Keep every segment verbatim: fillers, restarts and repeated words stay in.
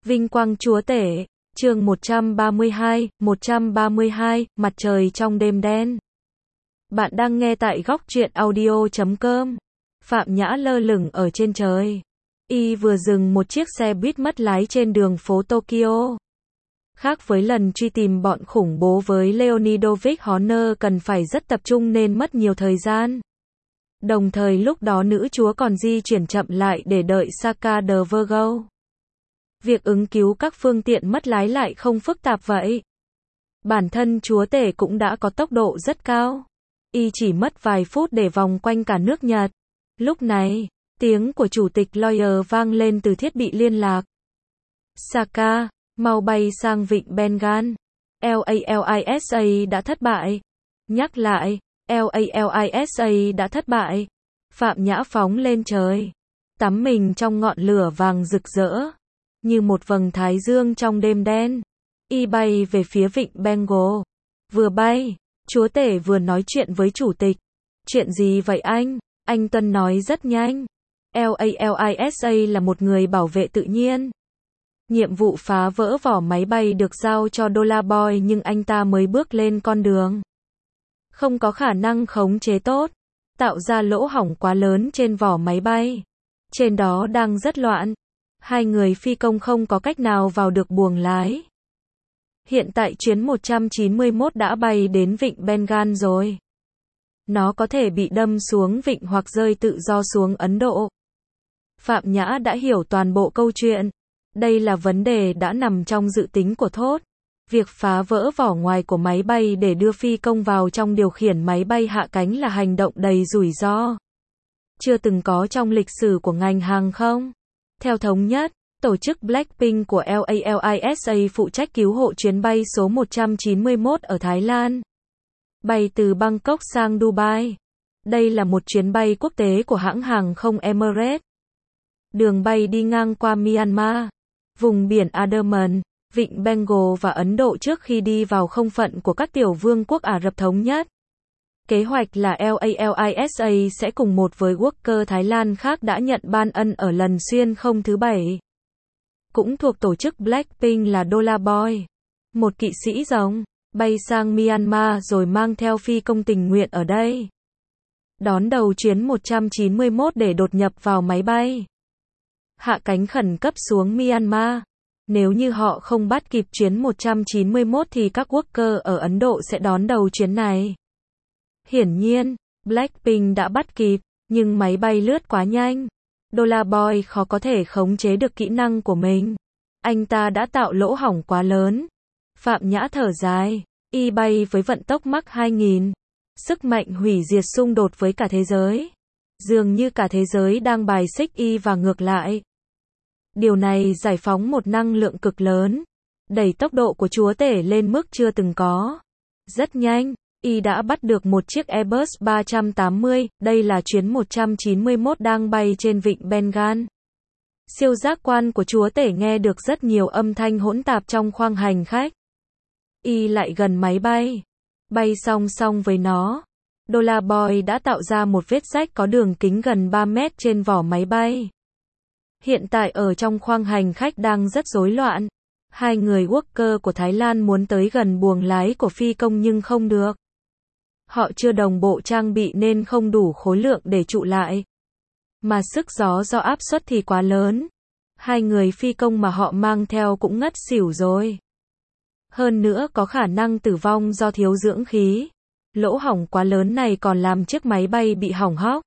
Vinh quang Chúa Tể, chương một trăm ba mươi hai, một trăm ba mươi hai, mặt trời trong đêm đen. Bạn đang nghe tại góc truyện audio chấm com. Phạm Nhã lơ lửng ở trên trời. Y vừa dừng một chiếc xe buýt mất lái trên đường phố Tokyo. Khác với lần truy tìm bọn khủng bố với Leonidovich Horner cần phải rất tập trung nên mất nhiều thời gian. Đồng thời lúc đó nữ chúa còn di chuyển chậm lại để đợi Saka de Virgo. Việc ứng cứu các phương tiện mất lái lại không phức tạp vậy. Bản thân chúa tể cũng đã có tốc độ rất cao. Y chỉ mất vài phút để vòng quanh cả nước Nhật. Lúc này, tiếng của chủ tịch Lawyer vang lên từ thiết bị liên lạc. Saka, mau bay sang vịnh Bengal. LALISA đã thất bại. Nhắc lại, LALISA đã thất bại. Phạm Nhã phóng lên trời. Tắm mình trong ngọn lửa vàng rực rỡ. Như một vầng thái dương trong đêm đen. Y bay về phía vịnh Bengal. Vừa bay, chúa tể vừa nói chuyện với chủ tịch. Chuyện gì vậy anh? Anh Tuân nói rất nhanh. LALISA là một người bảo vệ tự nhiên. Nhiệm vụ phá vỡ vỏ máy bay được giao cho Dollar Boy nhưng anh ta mới bước lên con đường. Không có khả năng khống chế tốt. Tạo ra lỗ hổng quá lớn trên vỏ máy bay. Trên đó đang rất loạn. Hai người phi công không có cách nào vào được buồng lái. Hiện tại chuyến một trăm chín mươi mốt đã bay đến vịnh Bengal rồi. Nó có thể bị đâm xuống vịnh hoặc rơi tự do xuống Ấn Độ. Phạm Nhã đã hiểu toàn bộ câu chuyện. Đây là vấn đề đã nằm trong dự tính của Thốt. Việc phá vỡ vỏ ngoài của máy bay để đưa phi công vào trong điều khiển máy bay hạ cánh là hành động đầy rủi ro. Chưa từng có trong lịch sử của ngành hàng không. Theo thống nhất, tổ chức Blackpink của LALISA phụ trách cứu hộ chuyến bay số một trăm chín mươi mốt ở Thái Lan. Bay từ Bangkok sang Dubai. Đây là một chuyến bay quốc tế của hãng hàng không Emirates. Đường bay đi ngang qua Myanmar, vùng biển Andaman, vịnh Bengal và Ấn Độ trước khi đi vào không phận của các tiểu vương quốc Ả Rập Thống Nhất. Kế hoạch là LALISA sẽ cùng một với worker Thái Lan khác đã nhận ban ân ở lần xuyên không thứ bảy. Cũng thuộc tổ chức Blackpink là Dollar Boy. Một kỵ sĩ rồng, bay sang Myanmar rồi mang theo phi công tình nguyện ở đây. Đón đầu chuyến một trăm chín mươi mốt để đột nhập vào máy bay. Hạ cánh khẩn cấp xuống Myanmar. Nếu như họ không bắt kịp chuyến một trăm chín mươi mốt thì các worker ở Ấn Độ sẽ đón đầu chuyến này. Hiển nhiên, Blackpink đã bắt kịp, nhưng máy bay lướt quá nhanh. Dollar Boy khó có thể khống chế được kỹ năng của mình. Anh ta đã tạo lỗ hổng quá lớn. Phạm Nhã thở dài. Y bay với vận tốc Mach hai nghìn. Sức mạnh hủy diệt xung đột với cả thế giới. Dường như cả thế giới đang bài xích Y và ngược lại. Điều này giải phóng một năng lượng cực lớn. Đẩy tốc độ của chúa tể lên mức chưa từng có. Rất nhanh. Y đã bắt được một chiếc Airbus ba trăm tám mươi, đây là chuyến một trăm chín mươi mốt đang bay trên vịnh Bengal. Siêu giác quan của chúa tể nghe được rất nhiều âm thanh hỗn tạp trong khoang hành khách. Y lại gần máy bay. Bay song song với nó. Dollar Boy đã tạo ra một vết rách có đường kính gần ba mét trên vỏ máy bay. Hiện tại ở trong khoang hành khách đang rất rối loạn. Hai người worker của Thái Lan muốn tới gần buồng lái của phi công nhưng không được. Họ chưa đồng bộ trang bị nên không đủ khối lượng để trụ lại. Mà sức gió do áp suất thì quá lớn. Hai người phi công mà họ mang theo cũng ngất xỉu rồi. Hơn nữa có khả năng tử vong do thiếu dưỡng khí. Lỗ hổng quá lớn này còn làm chiếc máy bay bị hỏng hóc.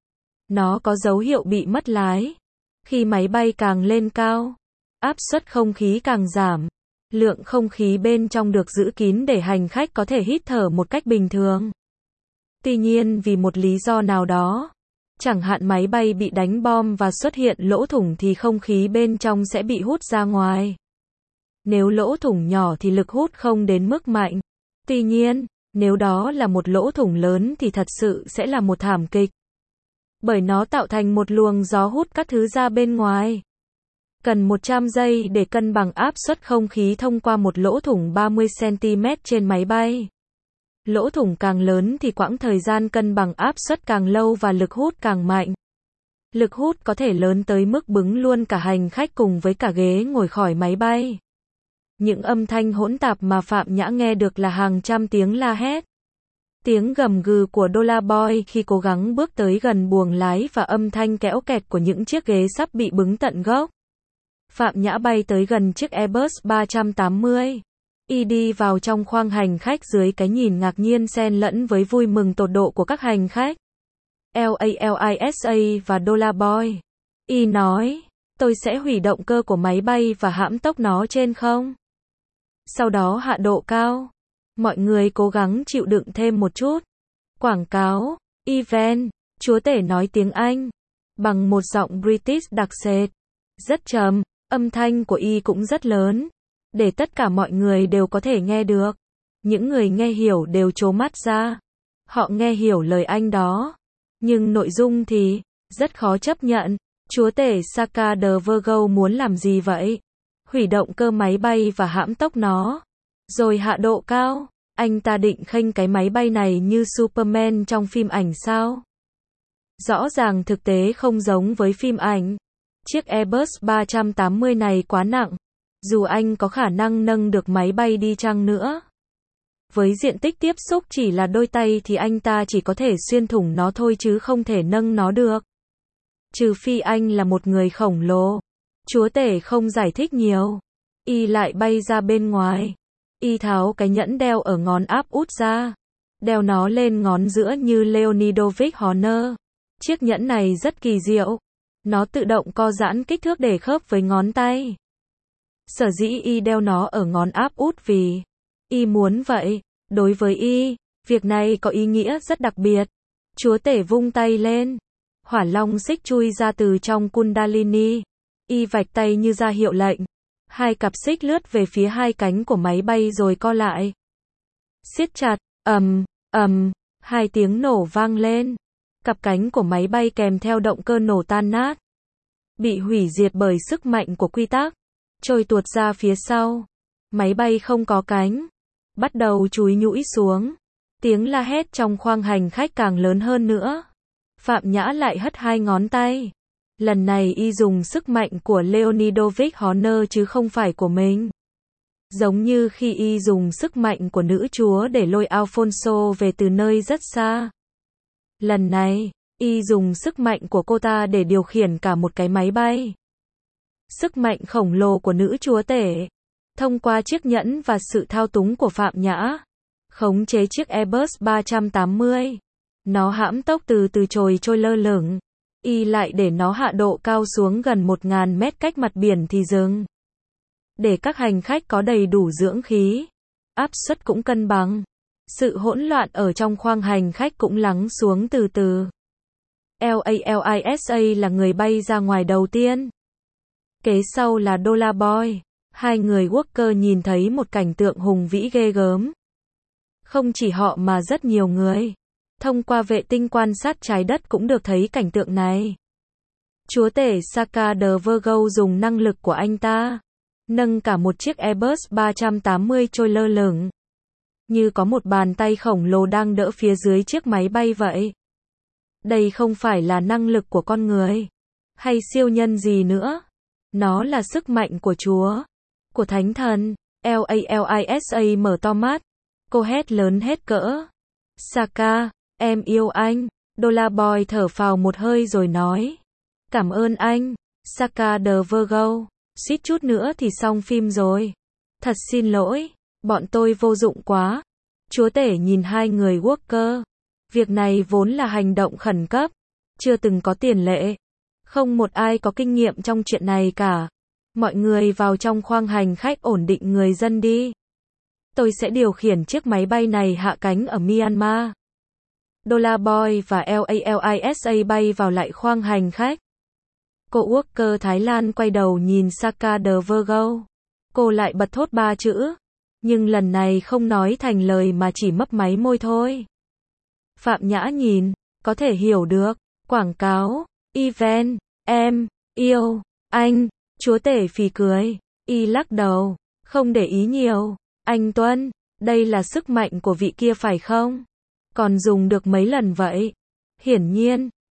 Nó có dấu hiệu bị mất lái. Khi máy bay càng lên cao, áp suất không khí càng giảm. Lượng không khí bên trong được giữ kín để hành khách có thể hít thở một cách bình thường. Tuy nhiên vì một lý do nào đó, chẳng hạn máy bay bị đánh bom và xuất hiện lỗ thủng thì không khí bên trong sẽ bị hút ra ngoài. Nếu lỗ thủng nhỏ thì lực hút không đến mức mạnh. Tuy nhiên, nếu đó là một lỗ thủng lớn thì thật sự sẽ là một thảm kịch. Bởi nó tạo thành một luồng gió hút các thứ ra bên ngoài. Cần một trăm giây để cân bằng áp suất không khí thông qua một lỗ thủng ba mươi xăng ti mét trên máy bay. Lỗ thủng càng lớn thì quãng thời gian cân bằng áp suất càng lâu và lực hút càng mạnh. Lực hút có thể lớn tới mức bứng luôn cả hành khách cùng với cả ghế ngồi khỏi máy bay. Những âm thanh hỗn tạp mà Phạm Nhã nghe được là hàng trăm tiếng la hét. Tiếng gầm gừ của Dollar Boy khi cố gắng bước tới gần buồng lái và âm thanh kéo kẹt của những chiếc ghế sắp bị bứng tận gốc. Phạm Nhã bay tới gần chiếc Airbus ba trăm tám mươi. Y đi vào trong khoang hành khách dưới cái nhìn ngạc nhiên xen lẫn với vui mừng tột độ của các hành khách. LALISA và Dollar Boy. Y nói, tôi sẽ hủy động cơ của máy bay và hãm tốc nó trên không. Sau đó hạ độ cao. Mọi người cố gắng chịu đựng thêm một chút. Quảng cáo, event, chúa tể nói tiếng Anh, bằng một giọng British đặc sệt, rất trầm, âm thanh của Y cũng rất lớn, để tất cả mọi người đều có thể nghe được. Những người nghe hiểu đều trố mắt ra. Họ nghe hiểu lời Anh đó. Nhưng nội dung thì, rất khó chấp nhận. Chúa tể Saka de Virgo muốn làm gì vậy? Hủy động cơ máy bay và hãm tốc nó. Rồi hạ độ cao. Anh ta định khênh cái máy bay này như Superman trong phim ảnh sao? Rõ ràng thực tế không giống với phim ảnh. Chiếc Airbus ba trăm tám mươi này quá nặng. Dù anh có khả năng nâng được máy bay đi chăng nữa. Với diện tích tiếp xúc chỉ là đôi tay thì anh ta chỉ có thể xuyên thủng nó thôi chứ không thể nâng nó được. Trừ phi anh là một người khổng lồ. Chúa tể không giải thích nhiều. Y lại bay ra bên ngoài. Y tháo cái nhẫn đeo ở ngón áp út ra. Đeo nó lên ngón giữa như Leonidovich Horner. Chiếc nhẫn này rất kỳ diệu. Nó tự động co giãn kích thước để khớp với ngón tay. Sở dĩ Y đeo nó ở ngón áp út vì Y muốn vậy. Đối với Y, việc này có ý nghĩa rất đặc biệt. Chúa tể vung tay lên. Hỏa long xích chui ra từ trong Kundalini. Y vạch tay như ra hiệu lệnh. Hai cặp xích lướt về phía hai cánh của máy bay rồi co lại. Siết chặt, ầm, ầm, hai tiếng nổ vang lên. Cặp cánh của máy bay kèm theo động cơ nổ tan nát. Bị hủy diệt bởi sức mạnh của quy tắc. Trôi tuột ra phía sau. Máy bay không có cánh. Bắt đầu chúi nhũi xuống. Tiếng la hét trong khoang hành khách càng lớn hơn nữa. Phạm Nhã lại hất hai ngón tay. Lần này Y dùng sức mạnh của Leonidovich Horner chứ không phải của mình. Giống như khi Y dùng sức mạnh của nữ chúa để lôi Alfonso về từ nơi rất xa. Lần này, Y dùng sức mạnh của cô ta để điều khiển cả một cái máy bay. Sức mạnh khổng lồ của nữ chúa tể. Thông qua chiếc nhẫn và sự thao túng của Phạm Nhã. Khống chế chiếc Airbus ba trăm tám mươi. Nó hãm tốc từ từ trồi trôi lơ lửng. Y lại để nó hạ độ cao xuống gần một nghìn mét cách mặt biển thì dừng. Để các hành khách có đầy đủ dưỡng khí. Áp suất cũng cân bằng. Sự hỗn loạn ở trong khoang hành khách cũng lắng xuống từ từ. LALISA là người bay ra ngoài đầu tiên. Kế sau là Dollar Boy. Hai người worker nhìn thấy một cảnh tượng hùng vĩ ghê gớm. Không chỉ họ mà rất nhiều người. Thông qua vệ tinh quan sát trái đất cũng được thấy cảnh tượng này. Chúa tể Saka de Virgo dùng năng lực của anh ta. Nâng cả một chiếc Airbus ba trăm tám mươi trôi lơ lửng. Như có một bàn tay khổng lồ đang đỡ phía dưới chiếc máy bay vậy. Đây không phải là năng lực của con người. Hay siêu nhân gì nữa. Nó là sức mạnh của Chúa. Của Thánh Thần. LALISA mở to mắt. Cô hét lớn hết cỡ. Saka, em yêu anh. Dollar Boy thở phào một hơi rồi nói. Cảm ơn anh. Saka de Virgo. Suýt chút nữa thì xong phim rồi. Thật xin lỗi. Bọn tôi vô dụng quá. Chúa tể nhìn hai người worker. Việc này vốn là hành động khẩn cấp. Chưa từng có tiền lệ. Không một ai có kinh nghiệm trong chuyện này cả. Mọi người vào trong khoang hành khách ổn định người dân đi. Tôi sẽ điều khiển chiếc máy bay này hạ cánh ở Myanmar. Dollar Boy và LALISA bay vào lại khoang hành khách. Cô worker Thái Lan quay đầu nhìn Saka de Virgo. Cô lại bật thốt ba chữ. Nhưng lần này không nói thành lời mà chỉ mấp máy môi thôi. Phạm Nhã nhìn, có thể hiểu được. Quảng cáo, event, em, yêu, anh. Chúa tể phì cười. Y lắc đầu. Không để ý nhiều. Anh Tuân, đây là sức mạnh của vị kia phải không? Còn dùng được mấy lần vậy? Hiển nhiên,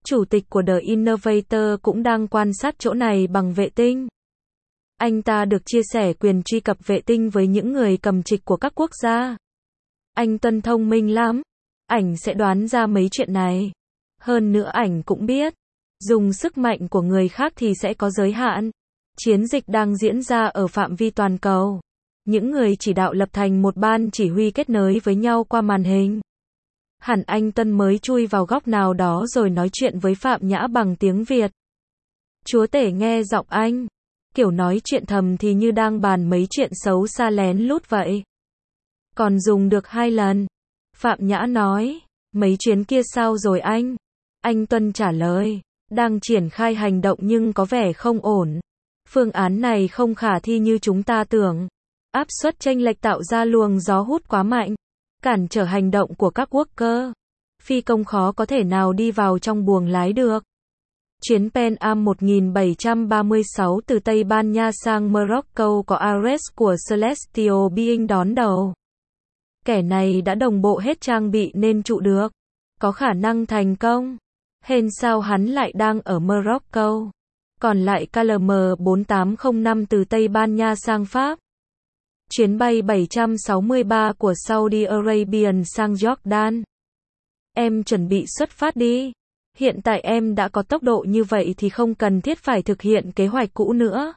chủ tịch của The Innovator cũng đang quan sát chỗ này bằng vệ tinh. Anh ta được chia sẻ quyền truy cập vệ tinh với những người cầm trịch của các quốc gia. Anh Tuân thông minh lắm. Ảnh sẽ đoán ra mấy chuyện này. Hơn nữa ảnh cũng biết, dùng sức mạnh của người khác thì sẽ có giới hạn. Chiến dịch đang diễn ra ở phạm vi toàn cầu. Những người chỉ đạo lập thành một ban chỉ huy kết nối với nhau qua màn hình. Hẳn anh Tuân mới chui vào góc nào đó rồi nói chuyện với Phạm Nhã bằng tiếng Việt. Chúa tể nghe giọng anh. Kiểu nói chuyện thầm thì như đang bàn mấy chuyện xấu xa lén lút vậy. Còn dùng được hai lần. Phạm Nhã nói, mấy chuyến kia sao rồi anh? Anh Tuân trả lời, đang triển khai hành động nhưng có vẻ không ổn. Phương án này không khả thi như chúng ta tưởng. Áp suất chênh lệch tạo ra luồng gió hút quá mạnh, cản trở hành động của các worker. Phi công khó có thể nào đi vào trong buồng lái được. Chuyến Pan Am một nghìn bảy trăm ba mươi sáu từ Tây Ban Nha sang Morocco có Ares của Celestial Being đón đầu. Kẻ này đã đồng bộ hết trang bị nên trụ được. Có khả năng thành công. Hên sao hắn lại đang ở Morocco. Còn lại K L M bốn tám không năm từ Tây Ban Nha sang Pháp. Chuyến bay bảy trăm sáu mươi ba của Saudi Arabian sang Jordan. Em chuẩn bị xuất phát đi. Hiện tại em đã có tốc độ như vậy thì không cần thiết phải thực hiện kế hoạch cũ nữa.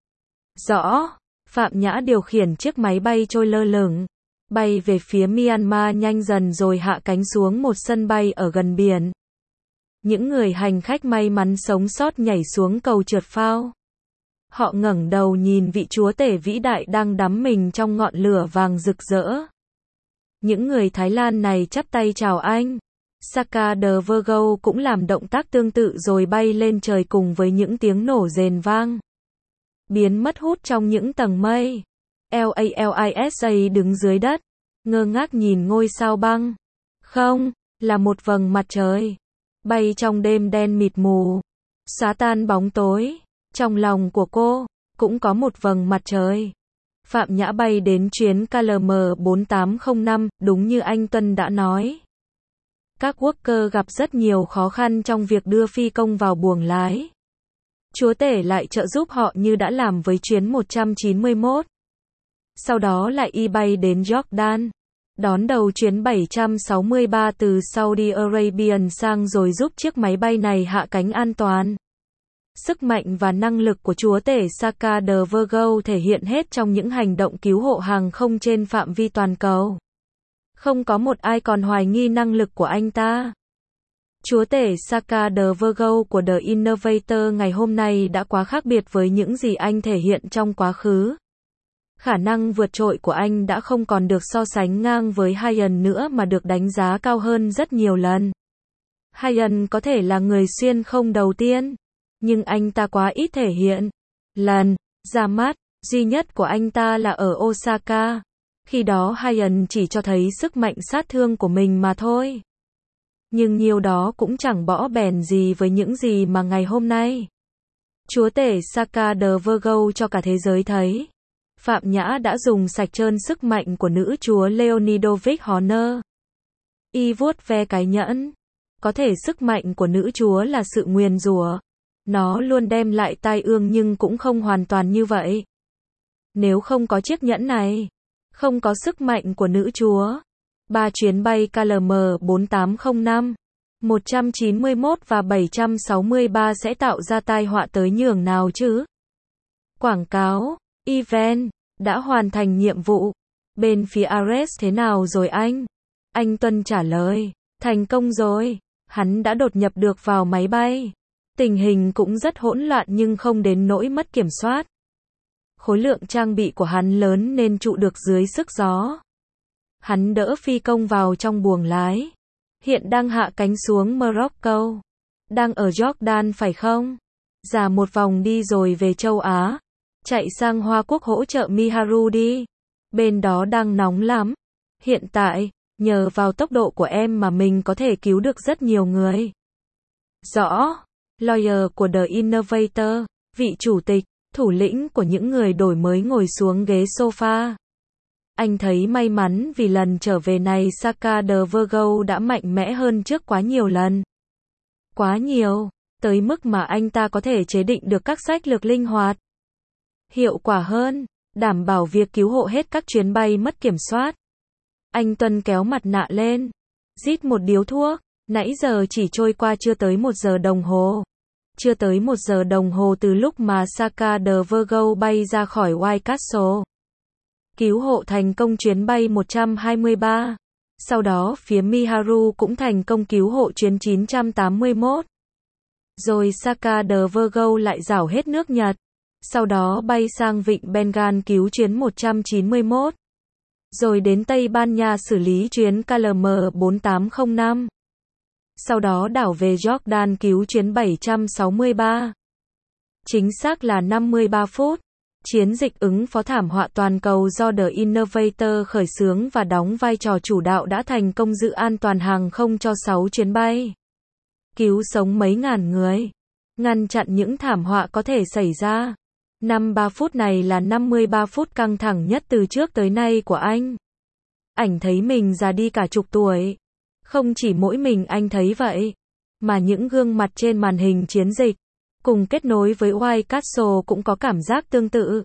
Rõ. Phạm Nhã điều khiển chiếc máy bay trôi lơ lửng, bay về phía Myanmar nhanh dần rồi hạ cánh xuống một sân bay ở gần biển. Những người hành khách may mắn sống sót nhảy xuống cầu trượt phao. Họ ngẩng đầu nhìn vị chúa tể vĩ đại đang đắm mình trong ngọn lửa vàng rực rỡ. Những người Thái Lan này chắp tay chào anh. Saka de Virgo cũng làm động tác tương tự rồi bay lên trời cùng với những tiếng nổ rền vang. Biến mất hút trong những tầng mây. LALISA đứng dưới đất, ngơ ngác nhìn ngôi sao băng. Không, là một vầng mặt trời. Bay trong đêm đen mịt mù. Xóa tan bóng tối. Trong lòng của cô, cũng có một vầng mặt trời. Phạm Nhã bay đến chuyến K L M bốn tám không năm, đúng như anh Tuân đã nói. Các worker gặp rất nhiều khó khăn trong việc đưa phi công vào buồng lái. Chúa tể lại trợ giúp họ như đã làm với chuyến một trăm chín mươi mốt. Sau đó lại y bay đến Jordan, đón đầu chuyến bảy trăm sáu mươi ba từ Saudi Arabian sang rồi giúp chiếc máy bay này hạ cánh an toàn. Sức mạnh và năng lực của chúa tể Saka de Virgo thể hiện hết trong những hành động cứu hộ hàng không trên phạm vi toàn cầu. Không có một ai còn hoài nghi năng lực của anh ta. Chúa tể Saka de Virgo của The Innovator ngày hôm nay đã quá khác biệt với những gì anh thể hiện trong quá khứ. Khả năng vượt trội của anh đã không còn được so sánh ngang với Hyan nữa mà được đánh giá cao hơn rất nhiều lần. Hyan có thể là người xuyên không đầu tiên, nhưng anh ta quá ít thể hiện. Lần ra mắt duy nhất của anh ta là ở Osaka. Khi đó Hyan chỉ cho thấy sức mạnh sát thương của mình mà thôi. Nhưng nhiều đó cũng chẳng bỏ bèn gì với những gì mà ngày hôm nay chúa tể Saka de Virgo cho cả thế giới thấy. Phạm Nhã đã dùng sạch trơn sức mạnh của nữ chúa Leonidovic Honor. Y vuốt ve cái nhẫn. Có thể sức mạnh của nữ chúa là sự nguyền rủa. Nó luôn đem lại tai ương nhưng cũng không hoàn toàn như vậy. Nếu không có chiếc nhẫn này, không có sức mạnh của nữ chúa, ba chuyến bay K L M bốn tám không năm, một trăm chín mươi mốt và bảy trăm sáu mươi ba sẽ tạo ra tai họa tới nhường nào chứ? Quảng cáo, event, đã hoàn thành nhiệm vụ. Bên phía Ares thế nào rồi anh? Anh Tuân trả lời, thành công rồi. Hắn đã đột nhập được vào máy bay. Tình hình cũng rất hỗn loạn nhưng không đến nỗi mất kiểm soát. Khối lượng trang bị của hắn lớn nên trụ được dưới sức gió. Hắn đỡ phi công vào trong buồng lái. Hiện đang hạ cánh xuống Morocco. Đang ở Jordan phải không? Giả một vòng đi rồi về châu Á. Chạy sang Hoa Quốc hỗ trợ Miharu đi. Bên đó đang nóng lắm. Hiện tại, nhờ vào tốc độ của em mà mình có thể cứu được rất nhiều người. Rõ. Lawyer của The Innovator, vị chủ tịch, thủ lĩnh của những người đổi mới ngồi xuống ghế sofa. Anh thấy may mắn vì lần trở về này Saka de Virgo đã mạnh mẽ hơn trước quá nhiều lần. Quá nhiều, tới mức mà anh ta có thể chế định được các sách lược linh hoạt, hiệu quả hơn, đảm bảo việc cứu hộ hết các chuyến bay mất kiểm soát. Anh Tuân kéo mặt nạ lên, rít một điếu thuốc, nãy giờ chỉ trôi qua chưa tới một giờ đồng hồ. Chưa tới một giờ đồng hồ từ lúc mà Saka de Virgo bay ra khỏi White Castle. Cứu hộ thành công chuyến bay một trăm hai mươi ba. Sau đó phía Miharu cũng thành công cứu hộ chuyến chín trăm tám mươi mốt. Rồi Saka de Virgo lại rảo hết nước Nhật. Sau đó bay sang vịnh Bengal cứu chuyến một trăm chín mươi mốt. Rồi đến Tây Ban Nha xử lý chuyến K L M bốn tám không năm. Sau đó đảo về Jordan cứu chuyến bảy trăm sáu mươi ba. Chính xác là năm mươi ba phút. Chiến dịch ứng phó thảm họa toàn cầu do The Innovator khởi xướng và đóng vai trò chủ đạo đã thành công giữ an toàn hàng không cho sáu chuyến bay. Cứu sống mấy ngàn người. Ngăn chặn những thảm họa có thể xảy ra. năm mươi ba phút này là năm mươi ba phút căng thẳng nhất từ trước tới nay của anh. Anh thấy mình già đi cả chục tuổi. Không chỉ mỗi mình anh thấy vậy, mà những gương mặt trên màn hình chiến dịch, cùng kết nối với White Castle cũng có cảm giác tương tự.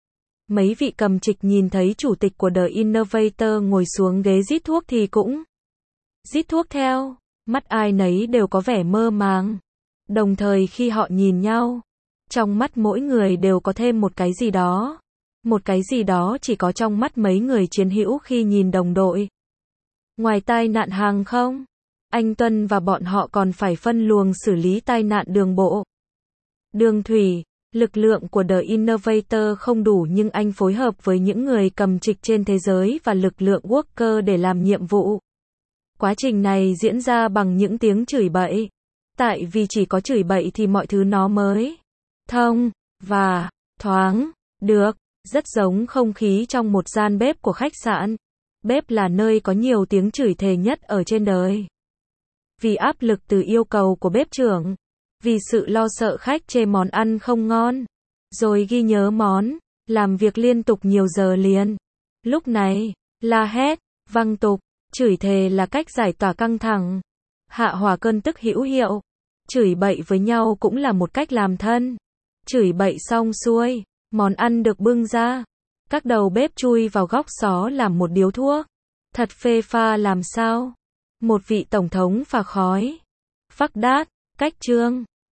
Mấy vị cầm trịch nhìn thấy chủ tịch của The Innovator ngồi xuống ghế rít thuốc thì cũng rít thuốc theo, mắt ai nấy đều có vẻ mơ màng. Đồng thời khi họ nhìn nhau, trong mắt mỗi người đều có thêm một cái gì đó. Một cái gì đó chỉ có trong mắt mấy người chiến hữu khi nhìn đồng đội. Ngoài tai nạn hàng không, anh Tuân và bọn họ còn phải phân luồng xử lý tai nạn đường bộ, đường thủy. Lực lượng của The Innovator không đủ nhưng anh phối hợp với những người cầm trịch trên thế giới và lực lượng Worker để làm nhiệm vụ. Quá trình này diễn ra bằng những tiếng chửi bậy. Tại vì chỉ có chửi bậy thì mọi thứ nó mới thông và thoáng được. Rất giống không khí trong một gian bếp của khách sạn. Bếp là nơi có nhiều tiếng chửi thề nhất ở trên đời. Vì áp lực từ yêu cầu của bếp trưởng. Vì sự lo sợ khách chê món ăn không ngon. Rồi ghi nhớ món. Làm việc liên tục nhiều giờ liền. Lúc này, la hét, văng tục, chửi thề là cách giải tỏa căng thẳng. Hạ hỏa cơn tức hữu hiệu. Chửi bậy với nhau cũng là một cách làm thân. Chửi bậy xong xuôi, món ăn được bưng ra. Các đầu bếp chui vào góc xó làm một điếu thuốc. Thật phê pha làm sao? Một vị tổng thống phà khói. Phắc đát, cách trương.